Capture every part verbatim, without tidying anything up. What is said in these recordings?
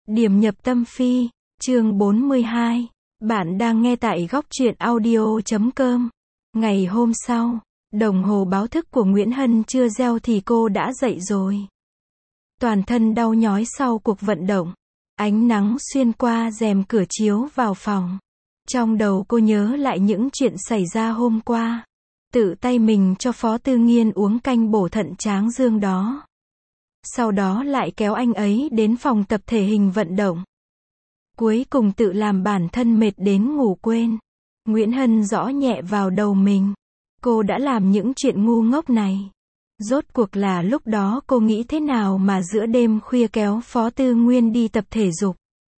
Điểm nhập tâm phi, chương bốn mươi hai. Bạn đang nghe tại góc truyện audio chấm com. Ngày hôm sau, đồng hồ báo thức của Nguyễn Hân chưa reo thì cô đã dậy rồi. Toàn thân đau nhói sau cuộc vận động. Ánh nắng xuyên qua rèm cửa chiếu vào phòng. Trong đầu cô nhớ lại những chuyện xảy ra hôm qua. Tự tay mình cho Phó Tư Nghiên uống canh bổ thận tráng dương đó. Sau đó lại kéo anh ấy đến phòng tập thể hình vận động. Cuối cùng tự làm bản thân mệt đến ngủ quên. Nguyễn Hân rõ nhẹ vào đầu mình. Cô đã làm những chuyện ngu ngốc này. Rốt cuộc là lúc đó cô nghĩ thế nào mà giữa đêm khuya kéo Phó Tư Nguyên đi tập thể dục.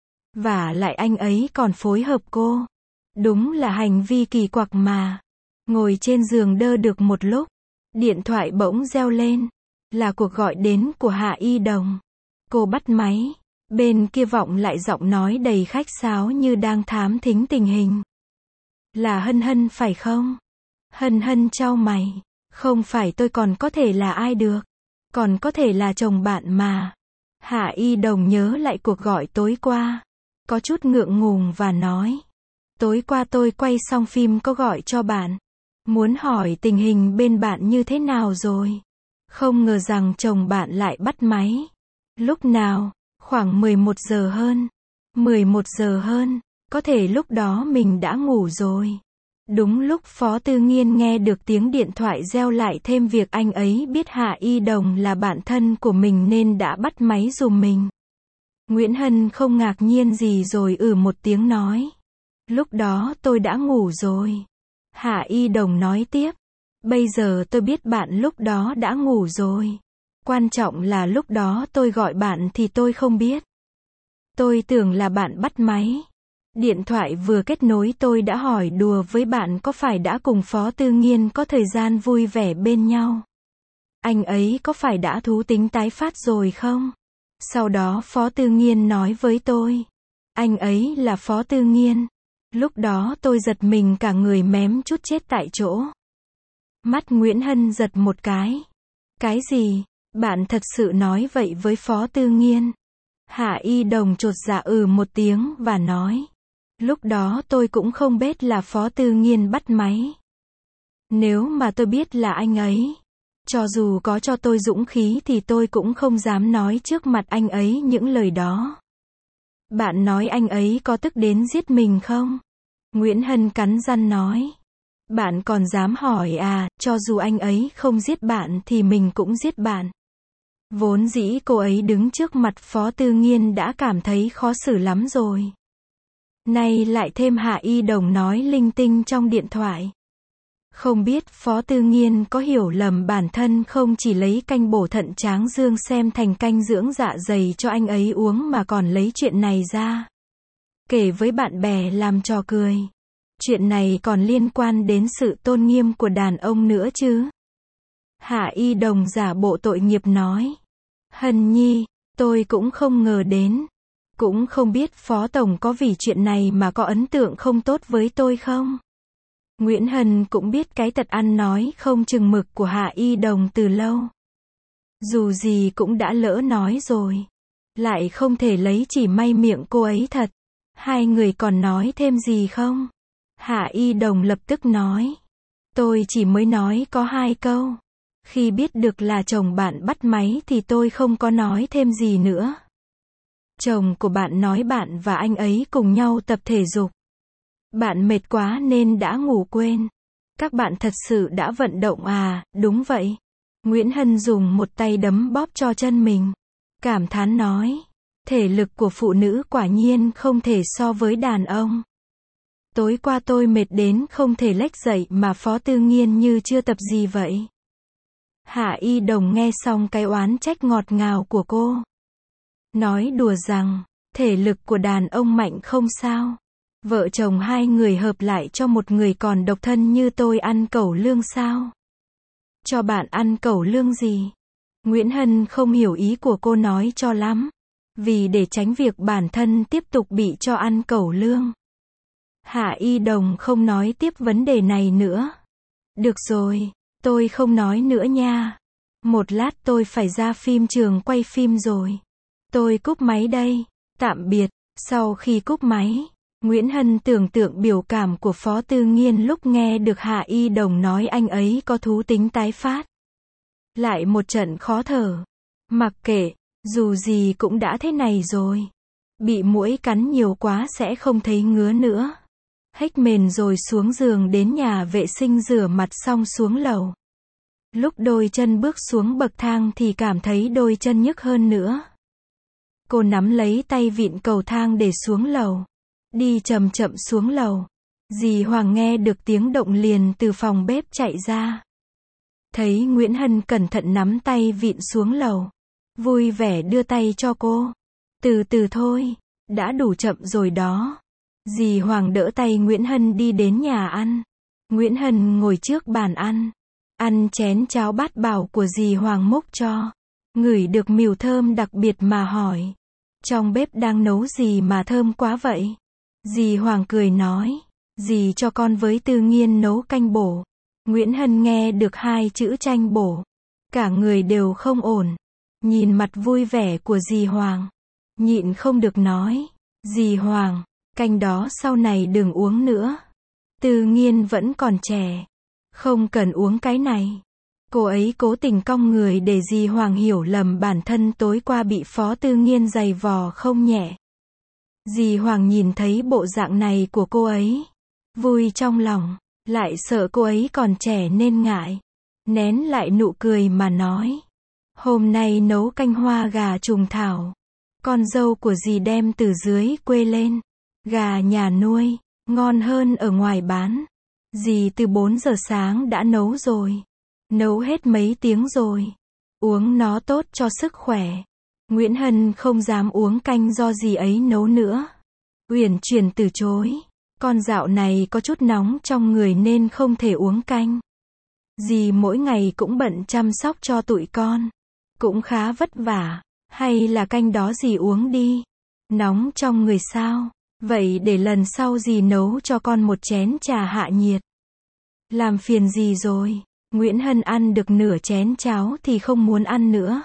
Và lại anh ấy còn phối hợp cô. Đúng là hành vi kỳ quặc mà. Ngồi trên giường đơ được một lúc. Điện thoại bỗng reo lên. Là cuộc gọi đến của Hạ Y Đồng. Cô bắt máy. Bên kia vọng lại giọng nói đầy khách sáo như đang thám thính tình hình. Là Hân Hân phải không? Hân Hân chau mày. Không phải tôi còn có thể là ai được. Còn có thể là chồng bạn mà. Hạ Y Đồng nhớ lại cuộc gọi tối qua. Có chút ngượng ngùng và nói. Tối qua tôi quay xong phim có gọi cho bạn. Muốn hỏi tình hình bên bạn như thế nào rồi. Không ngờ rằng chồng bạn lại bắt máy. Lúc nào? Khoảng mười một giờ hơn. mười một giờ hơn. Có thể lúc đó mình đã ngủ rồi. Đúng lúc Phó Tư Nghiên nghe được tiếng điện thoại reo lại thêm việc anh ấy biết Hạ Y Đồng là bạn thân của mình nên đã bắt máy giùm mình. Nguyễn Hân không ngạc nhiên gì rồi ừ một tiếng nói. Lúc đó tôi đã ngủ rồi. Hạ Y Đồng nói tiếp. Bây giờ tôi biết bạn lúc đó đã ngủ rồi. Quan trọng là lúc đó tôi gọi bạn thì tôi không biết. Tôi tưởng là bạn bắt máy. Điện thoại vừa kết nối tôi đã hỏi đùa với bạn có phải đã cùng Phó Tư Nghiên có thời gian vui vẻ bên nhau. Anh ấy có phải đã thú tính tái phát rồi không? Sau đó Phó Tư Nghiên nói với tôi. Anh ấy là Phó Tư Nghiên. Lúc đó tôi giật mình cả người mém chút chết tại chỗ. Mắt Nguyễn Hân giật một cái. Cái gì? Bạn thật sự nói vậy với Phó Tư Nghiên? Hạ Y Đồng chột dạ ừ một tiếng và nói. Lúc đó tôi cũng không biết là Phó Tư Nghiên bắt máy. Nếu mà tôi biết là anh ấy, cho dù có cho tôi dũng khí thì tôi cũng không dám nói trước mặt anh ấy những lời đó. Bạn nói anh ấy có tức đến giết mình không? Nguyễn Hân cắn răng nói. Bạn còn dám hỏi à, cho dù anh ấy không giết bạn thì mình cũng giết bạn. Vốn dĩ cô ấy đứng trước mặt Phó Tư Nghiên đã cảm thấy khó xử lắm rồi. Nay lại thêm Hạ Y Đồng nói linh tinh trong điện thoại. Không biết Phó Tư Nghiên có hiểu lầm bản thân không chỉ lấy canh bổ thận tráng dương xem thành canh dưỡng dạ dày cho anh ấy uống mà còn lấy chuyện này ra. Kể với bạn bè làm trò cười. Chuyện này còn liên quan đến sự tôn nghiêm của đàn ông nữa chứ. Hạ Y Đồng giả bộ tội nghiệp nói. Hân Nhi, tôi cũng không ngờ đến. Cũng không biết Phó Tổng có vì chuyện này mà có ấn tượng không tốt với tôi không? Nguyễn Hân cũng biết cái tật ăn nói không chừng mực của Hạ Y Đồng từ lâu. Dù gì cũng đã lỡ nói rồi. Lại không thể lấy chỉ may miệng cô ấy thật. Hai người còn nói thêm gì không? Hạ Y Đồng lập tức nói. Tôi chỉ mới nói có hai câu. Khi biết được là chồng bạn bắt máy thì tôi không có nói thêm gì nữa. Chồng của bạn nói bạn và anh ấy cùng nhau tập thể dục. Bạn mệt quá nên đã ngủ quên. Các bạn thật sự đã vận động à, đúng vậy. Nguyễn Hân dùng một tay đấm bóp cho chân mình. Cảm thán nói. Thể lực của phụ nữ quả nhiên không thể so với đàn ông. Tối qua tôi mệt đến không thể lếch dậy mà Phó Tư Nghiên như chưa tập gì vậy. Hạ Y Đồng nghe xong cái oán trách ngọt ngào của cô. Nói đùa rằng, thể lực của đàn ông mạnh không sao. Vợ chồng hai người hợp lại cho một người còn độc thân như tôi ăn cẩu lương sao? Cho bạn ăn cẩu lương gì? Nguyễn Hân không hiểu ý của cô nói cho lắm. Vì để tránh việc bản thân tiếp tục bị cho ăn cẩu lương. Hạ Y Đồng không nói tiếp vấn đề này nữa. Được rồi, tôi không nói nữa nha. Một lát tôi phải ra phim trường quay phim rồi. Tôi cúp máy đây. Tạm biệt. Sau khi cúp máy, Nguyễn Hân tưởng tượng biểu cảm của Phó Tư Nghiên lúc nghe được Hạ Y Đồng nói anh ấy có thú tính tái phát. Lại một trận khó thở. Mặc kệ, dù gì cũng đã thế này rồi. Bị muỗi cắn nhiều quá sẽ không thấy ngứa nữa. Hếch mền rồi xuống giường đến nhà vệ sinh rửa mặt xong xuống lầu. Lúc đôi chân bước xuống bậc thang thì cảm thấy đôi chân nhức hơn nữa. Cô nắm lấy tay vịn cầu thang để xuống lầu. Đi chậm chậm xuống lầu. Dì Hoàng nghe được tiếng động liền từ phòng bếp chạy ra. Thấy Nguyễn Hân cẩn thận nắm tay vịn xuống lầu. Vui vẻ đưa tay cho cô. Từ từ thôi, đã đủ chậm rồi đó. Dì Hoàng đỡ tay Nguyễn Hân đi đến nhà ăn. Nguyễn Hân ngồi trước bàn ăn. Ăn chén cháo bát bảo của dì Hoàng múc cho. Ngửi được mùi thơm đặc biệt mà hỏi. Trong bếp đang nấu gì mà thơm quá vậy? Dì Hoàng cười nói. Dì cho con với Tư Nghiên nấu canh bổ. Nguyễn Hân nghe được hai chữ chanh bổ. Cả người đều không ổn. Nhìn mặt vui vẻ của dì Hoàng. Nhịn không được nói. Dì Hoàng, canh đó sau này đừng uống nữa. Tư Nghiên vẫn còn trẻ. Không cần uống cái này. Cô ấy cố tình cong người để dì Hoàng hiểu lầm bản thân tối qua bị Phó Tư Nghiên giày vò không nhẹ. Dì Hoàng nhìn thấy bộ dạng này của cô ấy. Vui trong lòng, lại sợ cô ấy còn trẻ nên ngại. Nén lại nụ cười mà nói. Hôm nay nấu canh hoa gà trùng thảo. Con dâu của dì đem từ dưới quê lên. Gà nhà nuôi, ngon hơn ở ngoài bán. Dì từ bốn giờ sáng đã nấu rồi. Nấu hết mấy tiếng rồi. Uống nó tốt cho sức khỏe. Nguyễn Hân không dám uống canh do dì ấy nấu nữa. Uyển chuyển từ chối. Con dạo này có chút nóng trong người nên không thể uống canh. Dì mỗi ngày cũng bận chăm sóc cho tụi con. Cũng khá vất vả. Hay là canh đó dì uống đi. Nóng trong người sao? Vậy để lần sau dì nấu cho con một chén trà hạ nhiệt. Làm phiền dì rồi. Nguyễn Hân ăn được nửa chén cháo thì không muốn ăn nữa.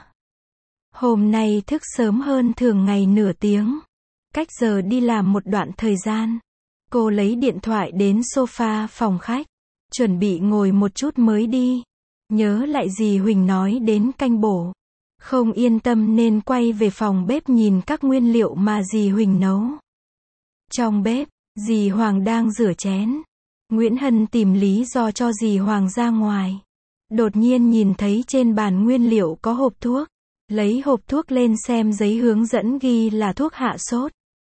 Hôm nay thức sớm hơn thường ngày nửa tiếng. Cách giờ đi làm một đoạn thời gian. Cô lấy điện thoại đến sofa phòng khách. Chuẩn bị ngồi một chút mới đi. Nhớ lại dì Huỳnh nói đến canh bổ. Không yên tâm nên quay về phòng bếp nhìn các nguyên liệu mà dì Huỳnh nấu. Trong bếp, dì Hoàng đang rửa chén. Nguyễn Hân tìm lý do cho dì Hoàng ra ngoài. Đột nhiên nhìn thấy trên bàn nguyên liệu có hộp thuốc. Lấy hộp thuốc lên xem giấy hướng dẫn ghi là thuốc hạ sốt.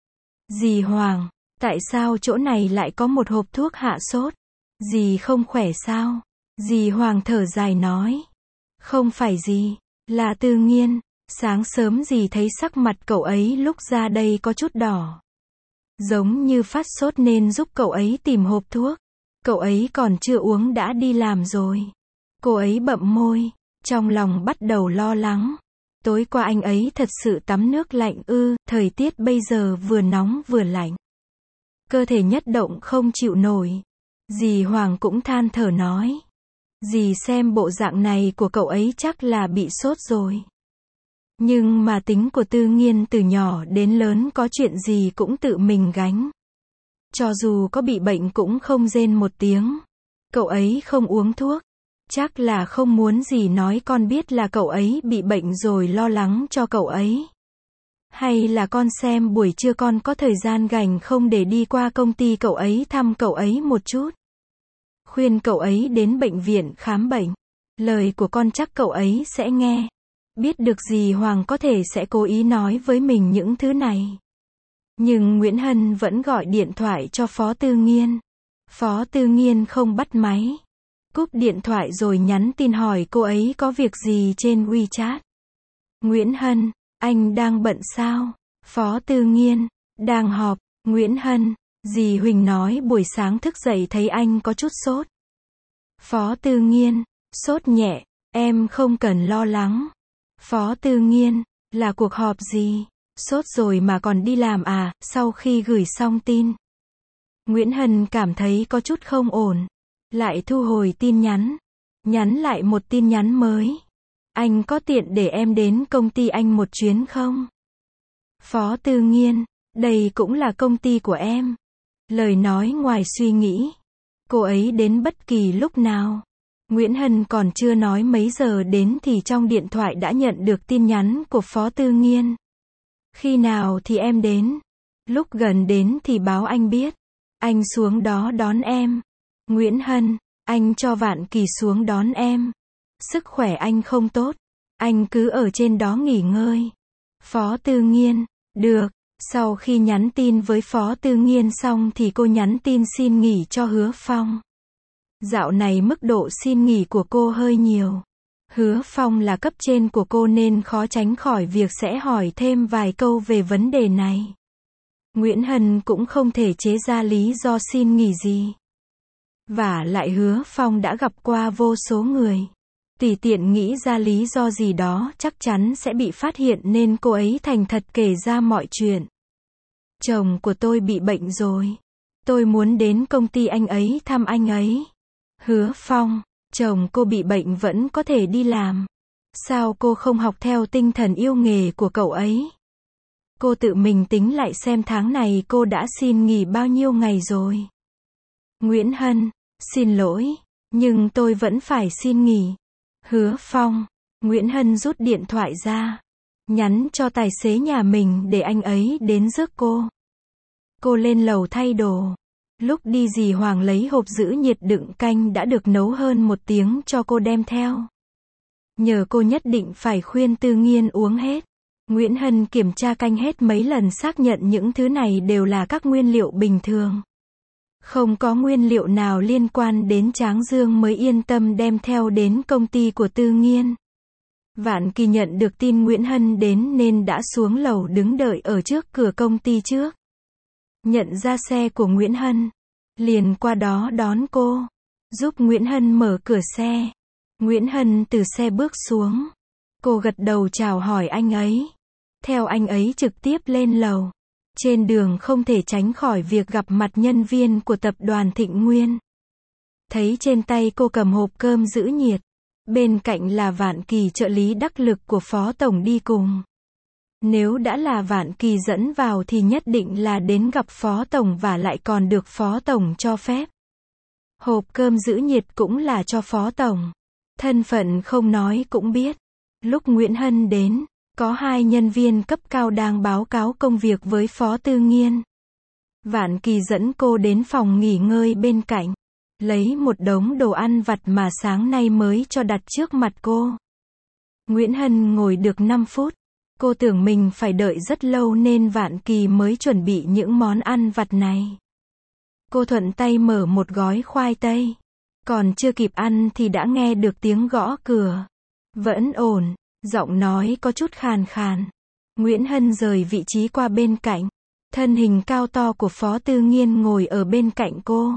Dì Hoàng, tại sao chỗ này lại có một hộp thuốc hạ sốt? Dì không khỏe sao? Dì Hoàng thở dài nói. Không phải dì, là Tư Nghiên. Sáng sớm dì thấy sắc mặt cậu ấy lúc ra đây có chút đỏ. Giống như phát sốt nên giúp cậu ấy tìm hộp thuốc. Cậu ấy còn chưa uống đã đi làm rồi. Cô ấy bậm môi, trong lòng bắt đầu lo lắng. Tối qua anh ấy thật sự tắm nước lạnh ư, thời tiết bây giờ vừa nóng vừa lạnh. Cơ thể nhất động không chịu nổi. Dì Hoàng cũng than thở nói. Dì xem bộ dạng này của cậu ấy chắc là bị sốt rồi. Nhưng mà tính của Tư Nghiên từ nhỏ đến lớn có chuyện gì cũng tự mình gánh. Cho dù có bị bệnh cũng không rên một tiếng. Cậu ấy không uống thuốc. Chắc là không muốn dì nói con biết là cậu ấy bị bệnh rồi lo lắng cho cậu ấy. Hay là con xem buổi trưa con có thời gian rảnh không để đi qua công ty cậu ấy thăm cậu ấy một chút. Khuyên cậu ấy đến bệnh viện khám bệnh. Lời của con chắc cậu ấy sẽ nghe. Biết được dì Hoàng có thể sẽ cố ý nói với mình những thứ này. Nhưng Nguyễn Hân vẫn gọi điện thoại cho Phó Tư Nghiên. Phó Tư Nghiên không bắt máy. Cúp điện thoại rồi nhắn tin hỏi cô ấy có việc gì trên WeChat. Nguyễn Hân, anh đang bận sao? Phó Tư Nghiên, đang họp. Nguyễn Hân, dì Huỳnh nói buổi sáng thức dậy thấy anh có chút sốt. Phó Tư Nghiên, sốt nhẹ, em không cần lo lắng. Phó Tư Nghiên, là cuộc họp gì? Sốt rồi mà còn đi làm à? Sau khi gửi xong tin, Nguyễn Hân cảm thấy có chút không ổn. Lại thu hồi tin nhắn. Nhắn lại một tin nhắn mới. Anh có tiện để em đến công ty anh một chuyến không? Phó Tư Nghiên, đây cũng là công ty của em. Lời nói ngoài suy nghĩ. Cô ấy đến bất kỳ lúc nào. Nguyễn Hân còn chưa nói mấy giờ đến thì trong điện thoại đã nhận được tin nhắn của Phó Tư Nghiên. Khi nào thì em đến? Lúc gần đến thì báo anh biết. Anh xuống đó đón em. Nguyễn Hân, anh cho Vạn Kỳ xuống đón em. Sức khỏe anh không tốt. Anh cứ ở trên đó nghỉ ngơi. Phó Tư Nghiên, được. Sau khi nhắn tin với Phó Tư Nghiên xong thì cô nhắn tin xin nghỉ cho Hứa Phong. Dạo này mức độ xin nghỉ của cô hơi nhiều. Hứa Phong là cấp trên của cô nên khó tránh khỏi việc sẽ hỏi thêm vài câu về vấn đề này. Nguyễn Hân cũng không thể chế ra lý do xin nghỉ gì. Vả lại Hứa Phong đã gặp qua vô số người. Tùy tiện nghĩ ra lý do gì đó chắc chắn sẽ bị phát hiện nên cô ấy thành thật kể ra mọi chuyện. Chồng của tôi bị bệnh rồi. Tôi muốn đến công ty anh ấy thăm anh ấy. Hứa Phong, chồng cô bị bệnh vẫn có thể đi làm. Sao cô không học theo tinh thần yêu nghề của cậu ấy? Cô tự mình tính lại xem tháng này cô đã xin nghỉ bao nhiêu ngày rồi. Nguyễn Hân, xin lỗi, nhưng tôi vẫn phải xin nghỉ. Hứa Phong, Nguyễn Hân rút điện thoại ra. Nhắn cho tài xế nhà mình để anh ấy đến rước cô. Cô lên lầu thay đồ. Lúc đi dì Hoàng lấy hộp giữ nhiệt đựng canh đã được nấu hơn một tiếng cho cô đem theo. Nhờ cô nhất định phải khuyên Tư Nghiên uống hết. Nguyễn Hân kiểm tra canh hết mấy lần xác nhận những thứ này đều là các nguyên liệu bình thường. Không có nguyên liệu nào liên quan đến Tráng Dương mới yên tâm đem theo đến công ty của Tư Nghiên. Vạn Kỳ nhận được tin Nguyễn Hân đến nên đã xuống lầu đứng đợi ở trước cửa công ty trước. Nhận ra xe của Nguyễn Hân, liền qua đó đón cô, giúp Nguyễn Hân mở cửa xe. Nguyễn Hân từ xe bước xuống. Cô gật đầu chào hỏi anh ấy. Theo anh ấy trực tiếp lên lầu. Trên đường không thể tránh khỏi việc gặp mặt nhân viên của tập đoàn Thịnh Nguyên. Thấy trên tay cô cầm hộp cơm giữ nhiệt. Bên cạnh là Vạn Kỳ trợ lý đắc lực của Phó Tổng đi cùng. Nếu đã là Vạn Kỳ dẫn vào thì nhất định là đến gặp Phó Tổng và lại còn được Phó Tổng cho phép. Hộp cơm giữ nhiệt cũng là cho Phó Tổng. Thân phận không nói cũng biết. Lúc Nguyễn Hân đến, có hai nhân viên cấp cao đang báo cáo công việc với Phó Tư Nghiên. Vạn Kỳ dẫn cô đến phòng nghỉ ngơi bên cạnh. Lấy một đống đồ ăn vặt mà sáng nay mới cho đặt trước mặt cô. Nguyễn Hân ngồi được năm phút. Cô tưởng mình phải đợi rất lâu nên Vạn Kỳ mới chuẩn bị những món ăn vặt này. Cô thuận tay mở một gói khoai tây. Còn chưa kịp ăn thì đã nghe được tiếng gõ cửa. Vẫn ổn, giọng nói có chút khàn khàn. Nguyễn Hân rời vị trí qua bên cạnh. Thân hình cao to của Phó Tư Nghiên ngồi ở bên cạnh cô.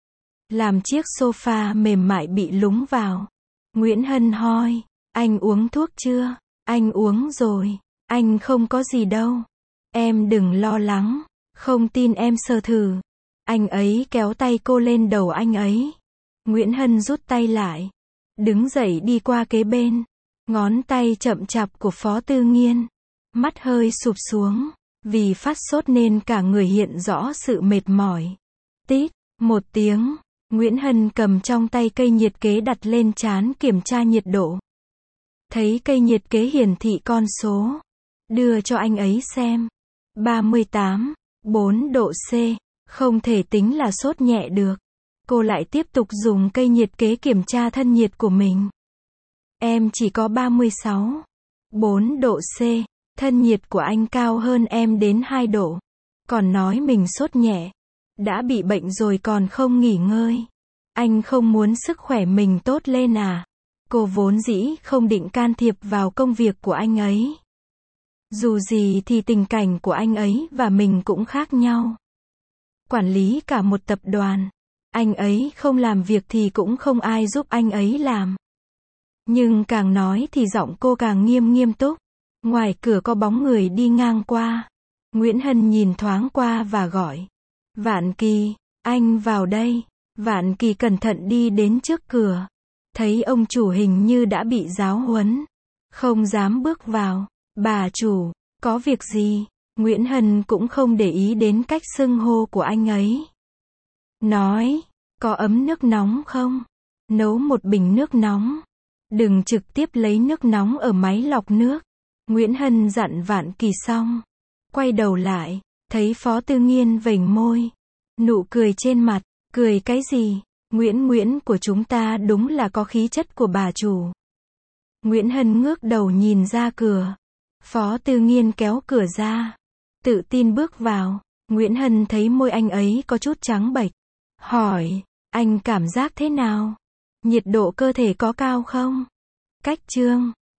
Làm chiếc sofa mềm mại bị lúng vào. Nguyễn Hân hỏi, anh uống thuốc chưa? Anh uống rồi, anh không có gì đâu. Em đừng lo lắng, không tin em sờ thử. Anh ấy kéo tay cô lên đầu anh ấy. Nguyễn Hân rút tay lại. Đứng dậy đi qua kế bên. Ngón tay chậm chạp của Phó Tư Nghiên. Mắt hơi sụp xuống. Vì phát sốt nên cả người hiện rõ sự mệt mỏi. Tít, một tiếng. Nguyễn Hân cầm trong tay cây nhiệt kế đặt lên trán kiểm tra nhiệt độ. Thấy cây nhiệt kế hiển thị con số. Đưa cho anh ấy xem. ba mươi tám, bốn độ C. Không thể tính là sốt nhẹ được. Cô lại tiếp tục dùng cây nhiệt kế kiểm tra thân nhiệt của mình. Em chỉ có ba mươi sáu, bốn độ C. Thân nhiệt của anh cao hơn em đến hai độ. Còn nói mình sốt nhẹ. Đã bị bệnh rồi còn không nghỉ ngơi. Anh không muốn sức khỏe mình tốt lên à? Cô vốn dĩ không định can thiệp vào công việc của anh ấy. Dù gì thì tình cảnh của anh ấy và mình cũng khác nhau. Quản lý cả một tập đoàn. Anh ấy không làm việc thì cũng không ai giúp anh ấy làm. Nhưng càng nói thì giọng cô càng nghiêm nghiêm túc. Ngoài cửa có bóng người đi ngang qua. Nguyễn Hân nhìn thoáng qua và gọi. Vạn Kỳ, anh vào đây. Vạn Kỳ cẩn thận đi đến trước cửa. Thấy ông chủ hình như đã bị giáo huấn. Không dám bước vào. Bà chủ, có việc gì? Nguyễn Hân cũng không để ý đến cách xưng hô của anh ấy. Nói, có ấm nước nóng không? Nấu một bình nước nóng. Đừng trực tiếp lấy nước nóng ở máy lọc nước. Nguyễn Hân dặn Vạn Kỳ xong. Quay đầu lại, thấy Phó Tư Nghiên vểnh môi. Nụ cười trên mặt, cười cái gì? Nguyễn Nguyễn của chúng ta đúng là có khí chất của bà chủ. Nguyễn Hân ngước đầu nhìn ra cửa. Phó Tư Nghiên kéo cửa ra. Tự tin bước vào. Nguyễn Hân thấy môi anh ấy có chút trắng bệch. Hỏi, anh cảm giác thế nào? Nhiệt độ cơ thể có cao không? Cách Trương